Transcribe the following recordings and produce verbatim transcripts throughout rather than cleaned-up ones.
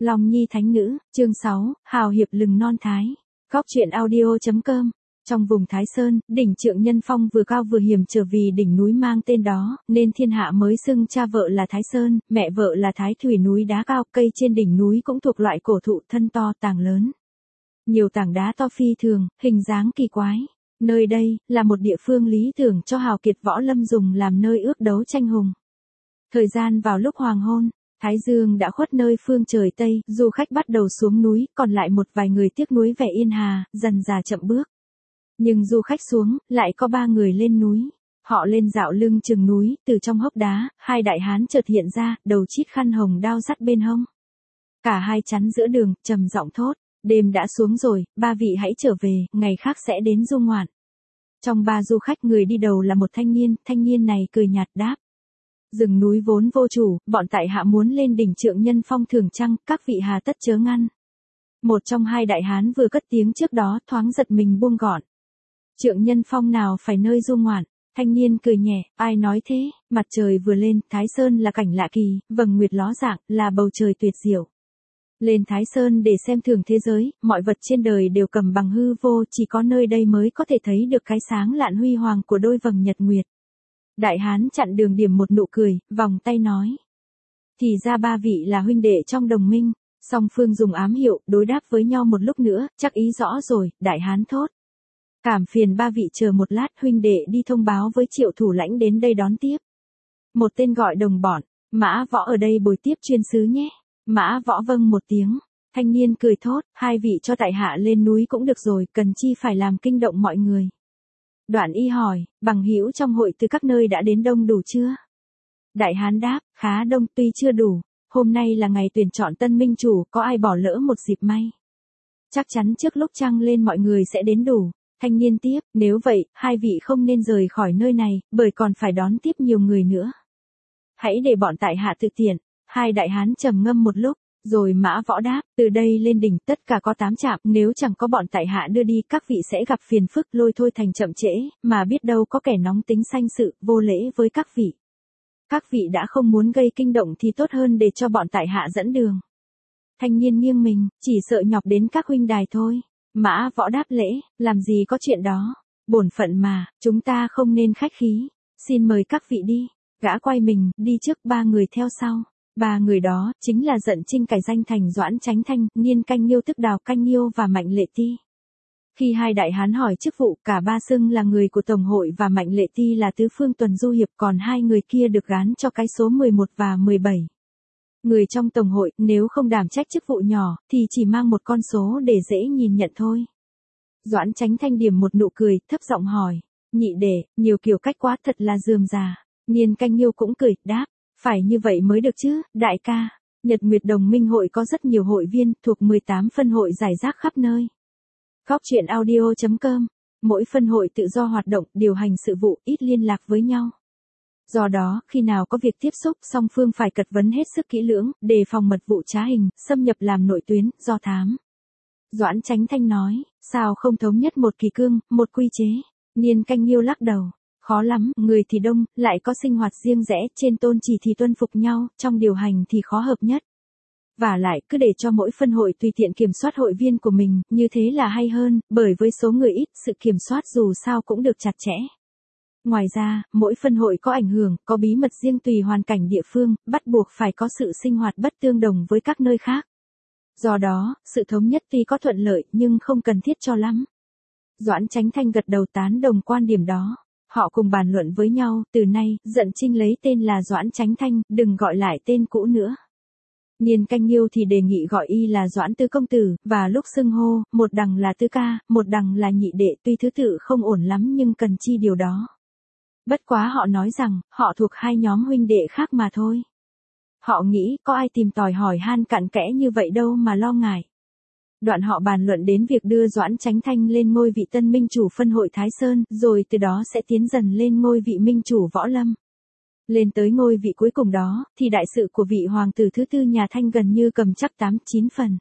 Long Nhi Thánh Nữ, chương sáu, Hào Hiệp Lừng Non Thái. Góc truyện audio.com. Trong vùng Thái Sơn, đỉnh Trượng Nhân Phong vừa cao vừa hiểm trở vì đỉnh núi mang tên đó, nên thiên hạ mới xưng cha vợ là Thái Sơn, mẹ vợ là Thái Thủy. Núi đá cao, cây trên đỉnh núi cũng thuộc loại cổ thụ, thân to, tàng lớn. Nhiều tảng đá to phi thường, hình dáng kỳ quái. Nơi đây, là một địa phương lý tưởng cho hào kiệt võ lâm dùng làm nơi ước đấu tranh hùng. Thời gian vào lúc hoàng hôn, Thái Dương đã khuất nơi phương trời Tây, du khách bắt đầu xuống núi, còn lại một vài người tiếc nuối vẻ yên hà, dần dà chậm bước. Nhưng du khách xuống, lại có ba người lên núi. Họ lên dạo lưng chừng núi, từ trong hốc đá, hai đại hán chợt hiện ra, đầu chít khăn hồng đao dắt bên hông. Cả hai chắn giữa đường, trầm giọng thốt, đêm đã xuống rồi, ba vị hãy trở về, ngày khác sẽ đến du ngoạn. Trong ba du khách, người đi đầu là một thanh niên, thanh niên này cười nhạt đáp. Rừng núi vốn vô chủ, bọn tại hạ muốn lên đỉnh Trượng Nhân Phong thưởng trăng, các vị hà tất chớ ngăn. Một trong hai đại hán vừa cất tiếng trước đó, thoáng giật mình buông gọn. Trượng Nhân Phong nào phải nơi du ngoạn? Thanh niên cười nhẹ, ai nói thế? Mặt trời vừa lên, Thái Sơn là cảnh lạ kỳ, vầng nguyệt ló dạng, là bầu trời tuyệt diệu. Lên Thái Sơn để xem thường thế giới, mọi vật trên đời đều cầm bằng hư vô, chỉ có nơi đây mới có thể thấy được cái sáng lạn huy hoàng của đôi vầng nhật nguyệt. Đại hán chặn đường điểm một nụ cười, vòng tay nói. Thì ra ba vị là huynh đệ trong đồng minh. Song phương dùng ám hiệu, đối đáp với nhau một lúc nữa, chắc ý rõ rồi, đại hán thốt. Cảm phiền ba vị chờ một lát, huynh đệ đi thông báo với Triệu thủ lãnh đến đây đón tiếp. Một tên gọi đồng bọn, Mã Võ ở đây bồi tiếp chuyên sứ nhé. Mã Võ vâng một tiếng. Thanh niên cười thốt, hai vị cho tại hạ lên núi cũng được rồi, cần chi phải làm kinh động mọi người. Đoạn y hỏi, bằng hữu trong hội từ các nơi đã đến đông đủ chưa? Đại hán đáp, khá đông, tuy chưa đủ. Hôm nay là ngày tuyển chọn tân minh chủ, có ai bỏ lỡ một dịp may? Chắc chắn trước lúc trăng lên mọi người sẽ đến đủ. Thanh niên tiếp, nếu vậy, hai vị không nên rời khỏi nơi này, bởi còn phải đón tiếp nhiều người nữa. Hãy để bọn tại hạ tự tiện. Hai đại hán trầm ngâm một lúc, rồi Mã Võ đáp, từ đây lên đỉnh tất cả có tám trạm, nếu chẳng có bọn tại hạ đưa đi, các vị sẽ gặp phiền phức, lôi thôi thành chậm trễ, mà biết đâu có kẻ nóng tính sanh sự, vô lễ với các vị. Các vị đã không muốn gây kinh động thì tốt hơn để cho bọn tại hạ dẫn đường. Thanh niên nghiêng mình, chỉ sợ nhọc đến các huynh đài thôi. Mã Võ đáp lễ, làm gì có chuyện đó. Bổn phận mà, chúng ta không nên khách khí. Xin mời các vị đi. Gã quay mình, đi trước, ba người theo sau. Ba người đó, chính là Dận Trinh cải danh thành Doãn Chánh Thanh, Niên Canh Nghiêu tức Đào Canh Nghiêu và Mạnh Lệ Ti. Khi hai đại hán hỏi chức vụ, cả ba xưng là người của Tổng hội và Mạnh Lệ Ti là tứ phương tuần du hiệp, còn hai người kia được gán cho cái số mười một và mười bảy. Người trong Tổng hội, nếu không đảm trách chức vụ nhỏ, thì chỉ mang một con số để dễ nhìn nhận thôi. Doãn Chánh Thanh điểm một nụ cười, thấp giọng hỏi, nhị đệ, nhiều kiểu cách quá thật là rườm rà. Niên Canh Nghiêu cũng cười, đáp, phải như vậy mới được chứ, đại ca. Nhật Nguyệt Đồng Minh hội có rất nhiều hội viên, thuộc mười tám phân hội rải rác khắp nơi. Góc truyện audio.com. Mỗi phân hội tự do hoạt động, điều hành sự vụ, ít liên lạc với nhau. Do đó, khi nào có việc tiếp xúc, song phương phải cật vấn hết sức kỹ lưỡng, đề phòng mật vụ trá hình, xâm nhập làm nội tuyến, do thám. Doãn Chánh Thanh nói, sao không thống nhất một kỳ cương, một quy chế? Niên Canh Nghiêu lắc đầu. Khó lắm, người thì đông, lại có sinh hoạt riêng rẽ, trên tôn chỉ thì tuân phục nhau, trong điều hành thì khó hợp nhất. Và lại, cứ để cho mỗi phân hội tùy tiện kiểm soát hội viên của mình, như thế là hay hơn, bởi với số người ít, sự kiểm soát dù sao cũng được chặt chẽ. Ngoài ra, mỗi phân hội có ảnh hưởng, có bí mật riêng tùy hoàn cảnh địa phương, bắt buộc phải có sự sinh hoạt bất tương đồng với các nơi khác. Do đó, sự thống nhất tuy có thuận lợi, nhưng không cần thiết cho lắm. Doãn Chánh Thanh gật đầu tán đồng quan điểm đó. Họ cùng bàn luận với nhau, từ nay, Dận Trinh lấy tên là Doãn Chánh Thanh, đừng gọi lại tên cũ nữa. Niên Canh Nghiêu thì đề nghị gọi y là Doãn Tư Công Tử, và lúc xưng hô, một đằng là Tư Ca, một đằng là nhị đệ, tuy thứ tự không ổn lắm nhưng cần chi điều đó. Bất quá họ nói rằng, họ thuộc hai nhóm huynh đệ khác mà thôi. Họ nghĩ, có ai tìm tòi hỏi han cặn kẽ như vậy đâu mà lo ngại. Đoạn họ bàn luận đến việc đưa Doãn Chánh Thanh lên ngôi vị tân minh chủ phân hội Thái Sơn, rồi từ đó sẽ tiến dần lên ngôi vị minh chủ võ lâm. Lên tới ngôi vị cuối cùng đó, thì đại sự của vị hoàng tử thứ tư nhà Thanh gần như cầm chắc tám chín phần.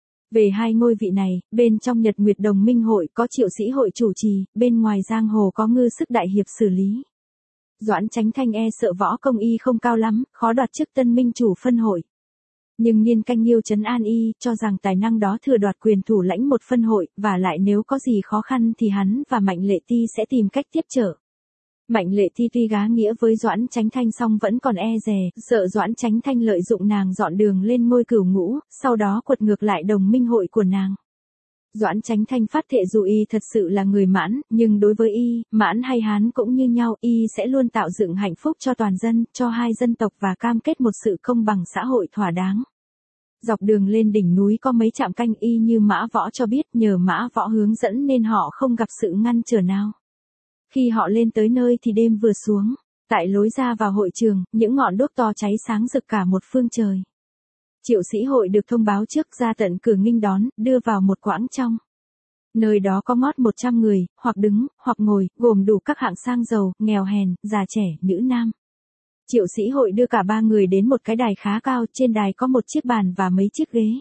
Về hai ngôi vị này, bên trong Nhật Nguyệt Đồng Minh hội có Triệu Sĩ hội chủ trì, bên ngoài giang hồ có Ngư Sức đại hiệp xử lý. Doãn Chánh Thanh e sợ võ công y không cao lắm, khó đoạt chức tân minh chủ phân hội. Nhưng Niên Canh Nghiêu trấn an y, cho rằng tài năng đó thừa đoạt quyền thủ lãnh một phân hội, và lại nếu có gì khó khăn thì hắn và Mạnh Lệ Ti sẽ tìm cách tiếp trợ. Mạnh Lệ Ti tuy gá nghĩa với Doãn Chánh Thanh song vẫn còn e dè, sợ Doãn Chánh Thanh lợi dụng nàng dọn đường lên ngôi cửu ngũ, sau đó quật ngược lại đồng minh hội của nàng. Doãn Chánh Thanh phát thệ dù y thật sự là người Mãn, nhưng đối với y, Mãn hay Hán cũng như nhau, y sẽ luôn tạo dựng hạnh phúc cho toàn dân, cho hai dân tộc và cam kết một sự công bằng xã hội thỏa đáng. Dọc đường lên đỉnh núi có mấy trạm canh y như Mã Võ cho biết, nhờ Mã Võ hướng dẫn nên họ không gặp sự ngăn trở nào. Khi họ lên tới nơi thì đêm vừa xuống, tại lối ra vào hội trường, những ngọn đuốc to cháy sáng rực cả một phương trời. Triệu Sĩ Hội được thông báo trước ra tận cửa nghênh đón, đưa vào một quãng trong. Nơi đó có ngót một trăm người, hoặc đứng, hoặc ngồi, gồm đủ các hạng sang giàu, nghèo hèn, già trẻ, nữ nam. Triệu Sĩ Hội đưa cả ba người đến một cái đài khá cao, trên đài có một chiếc bàn và mấy chiếc ghế.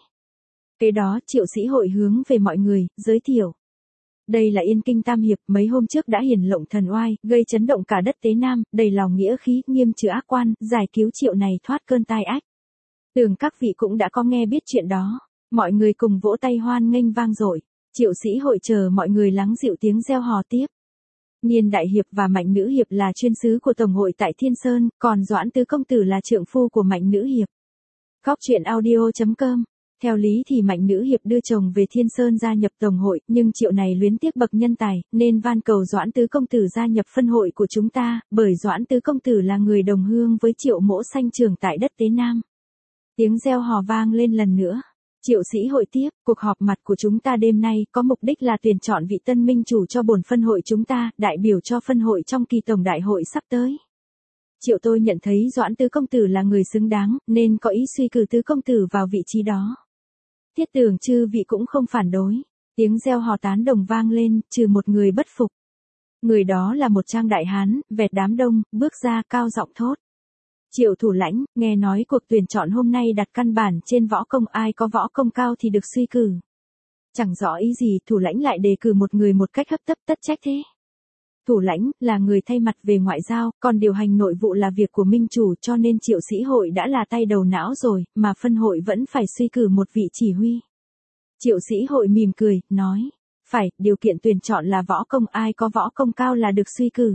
Kế đó Triệu Sĩ Hội hướng về mọi người, giới thiệu. Đây là Yên Kinh Tam Hiệp, mấy hôm trước đã hiển lộng thần oai, gây chấn động cả đất Tế Nam, đầy lòng nghĩa khí, nghiêm trừ ác quan, giải cứu Triệu này thoát cơn tai ách. Tưởng các vị cũng đã có nghe biết chuyện đó. Mọi người cùng vỗ tay hoan nghênh vang dội. Triệu Sĩ Hội chờ mọi người lắng dịu tiếng reo hò tiếp. Niên Đại Hiệp và Mạnh Nữ Hiệp là chuyên sứ của Tổng hội tại Thiên Sơn, còn Doãn Tứ Công Tử là trượng phu của Mạnh Nữ Hiệp. Góc truyện audio chấm com. Theo lý thì Mạnh Nữ Hiệp đưa chồng về Thiên Sơn gia nhập Tổng hội, nhưng Triệu này luyến tiếc bậc nhân tài, nên van cầu Doãn Tứ Công Tử gia nhập phân hội của chúng ta, bởi Doãn Tứ Công Tử là người đồng hương với Triệu mỗ sanh trưởng tại đất Tế Nam. Tiếng reo hò vang lên lần nữa. Triệu Sĩ Hội tiếp, cuộc họp mặt của chúng ta đêm nay có mục đích là tuyển chọn vị tân minh chủ cho bổn phân hội chúng ta, đại biểu cho phân hội trong kỳ tổng đại hội sắp tới. Triệu tôi nhận thấy Doãn Tứ Công Tử là người xứng đáng, nên có ý suy cử Tứ Công Tử vào vị trí đó. Thiết tưởng chư vị cũng không phản đối. Tiếng reo hò tán đồng vang lên, trừ một người bất phục. Người đó là một trang đại hán, vẹt đám đông, bước ra cao giọng thốt. Triệu thủ lãnh, nghe nói cuộc tuyển chọn hôm nay đặt căn bản trên võ công, ai có võ công cao thì được suy cử. Chẳng rõ ý gì, thủ lãnh lại đề cử một người một cách hấp tấp tất trách thế. Thủ lãnh là người thay mặt về ngoại giao, còn điều hành nội vụ là việc của minh chủ, cho nên Triệu Sĩ Hội đã là tay đầu não rồi, mà phân hội vẫn phải suy cử một vị chỉ huy. Triệu Sĩ Hội mỉm cười, nói, phải, điều kiện tuyển chọn là võ công, ai có võ công cao là được suy cử.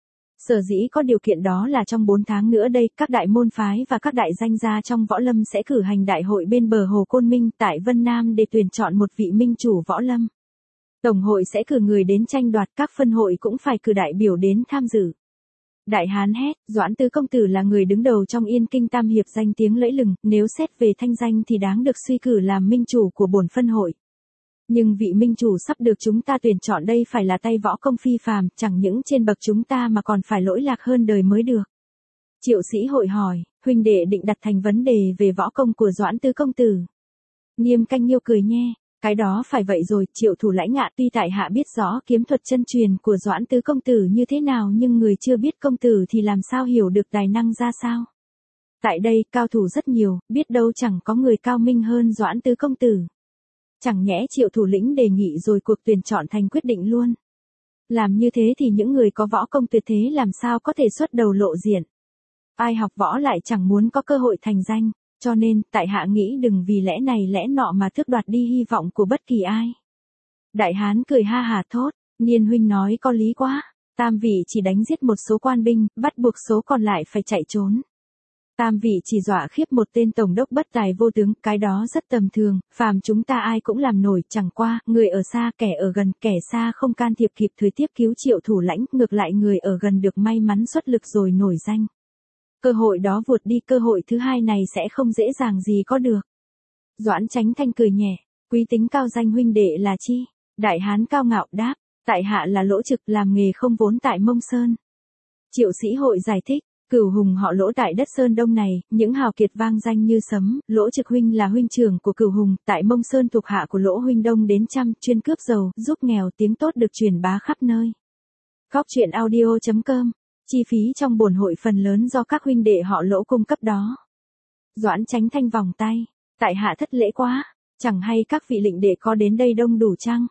Sở dĩ có điều kiện đó là trong bốn tháng nữa đây, các đại môn phái và các đại danh gia trong võ lâm sẽ cử hành đại hội bên bờ hồ Côn Minh tại Vân Nam để tuyển chọn một vị minh chủ võ lâm. Tổng hội sẽ cử người đến tranh đoạt, các phân hội cũng phải cử đại biểu đến tham dự. Đại hán hét, Doãn Tứ Công Tử là người đứng đầu trong Yên Kinh Tam Hiệp danh tiếng lẫy lừng, nếu xét về thanh danh thì đáng được suy cử làm minh chủ của bổn phân hội. Nhưng vị minh chủ sắp được chúng ta tuyển chọn đây phải là tay võ công phi phàm, chẳng những trên bậc chúng ta mà còn phải lỗi lạc hơn đời mới được. Triệu Sĩ Hội hỏi, huynh đệ định đặt thành vấn đề về võ công của Doãn Tứ Công Tử. Niêm Canh Nghiêu cười nhe, cái đó phải vậy rồi, Triệu thủ lãnh ạ, tuy tại hạ biết rõ kiếm thuật chân truyền của Doãn Tứ Công Tử như thế nào, nhưng người chưa biết công tử thì làm sao hiểu được tài năng ra sao. Tại đây cao thủ rất nhiều, biết đâu chẳng có người cao minh hơn Doãn Tứ Công Tử. Chẳng nhẽ Triệu thủ lĩnh đề nghị rồi cuộc tuyển chọn thành quyết định luôn. Làm như thế thì những người có võ công tuyệt thế làm sao có thể xuất đầu lộ diện. Ai học võ lại chẳng muốn có cơ hội thành danh, cho nên tại hạ nghĩ đừng vì lẽ này lẽ nọ mà tước đoạt đi hy vọng của bất kỳ ai. Đại hán cười ha hà thốt, Niên huynh nói có lý quá, Tam vị chỉ đánh giết một số quan binh, bắt buộc số còn lại phải chạy trốn. Tam vị chỉ dọa khiếp một tên tổng đốc bất tài vô tướng, cái đó rất tầm thường, phàm chúng ta ai cũng làm nổi, chẳng qua, người ở xa kẻ ở gần, kẻ xa không can thiệp kịp thời tiếp cứu Triệu thủ lãnh, ngược lại người ở gần được may mắn xuất lực rồi nổi danh. Cơ hội đó vụt đi, cơ hội thứ hai này sẽ không dễ dàng gì có được. Doãn Chánh Thanh cười nhẹ, quý tính cao danh huynh đệ là chi? Đại hán cao ngạo đáp, tại hạ là Lỗ Trực, làm nghề không vốn tại Mông Sơn. Triệu Sĩ Hội giải thích, cửu hùng họ Lỗ tại đất Sơn Đông này, những hào kiệt vang danh như sấm, Lỗ Trực huynh là huynh trưởng của cửu hùng, tại Mông Sơn thuộc hạ của Lỗ huynh đông đến trăm, chuyên cướp giàu, giúp nghèo, tiếng tốt được truyền bá khắp nơi. Góc truyện audio chấm com. Chi phí trong bổn hội phần lớn do các huynh đệ họ Lỗ cung cấp đó. Doãn Chánh Thanh vòng tay, tại hạ thất lễ quá, chẳng hay các vị lĩnh đệ có đến đây đông đủ chăng?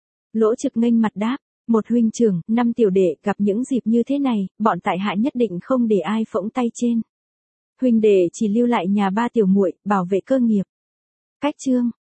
Lỗ Trực nghênh mặt đáp, một huynh trưởng, năm tiểu đệ, gặp những dịp như thế này, bọn tại hạ nhất định không để ai phỗng tay trên. Huynh đệ chỉ lưu lại nhà ba tiểu muội, bảo vệ cơ nghiệp. Cách chương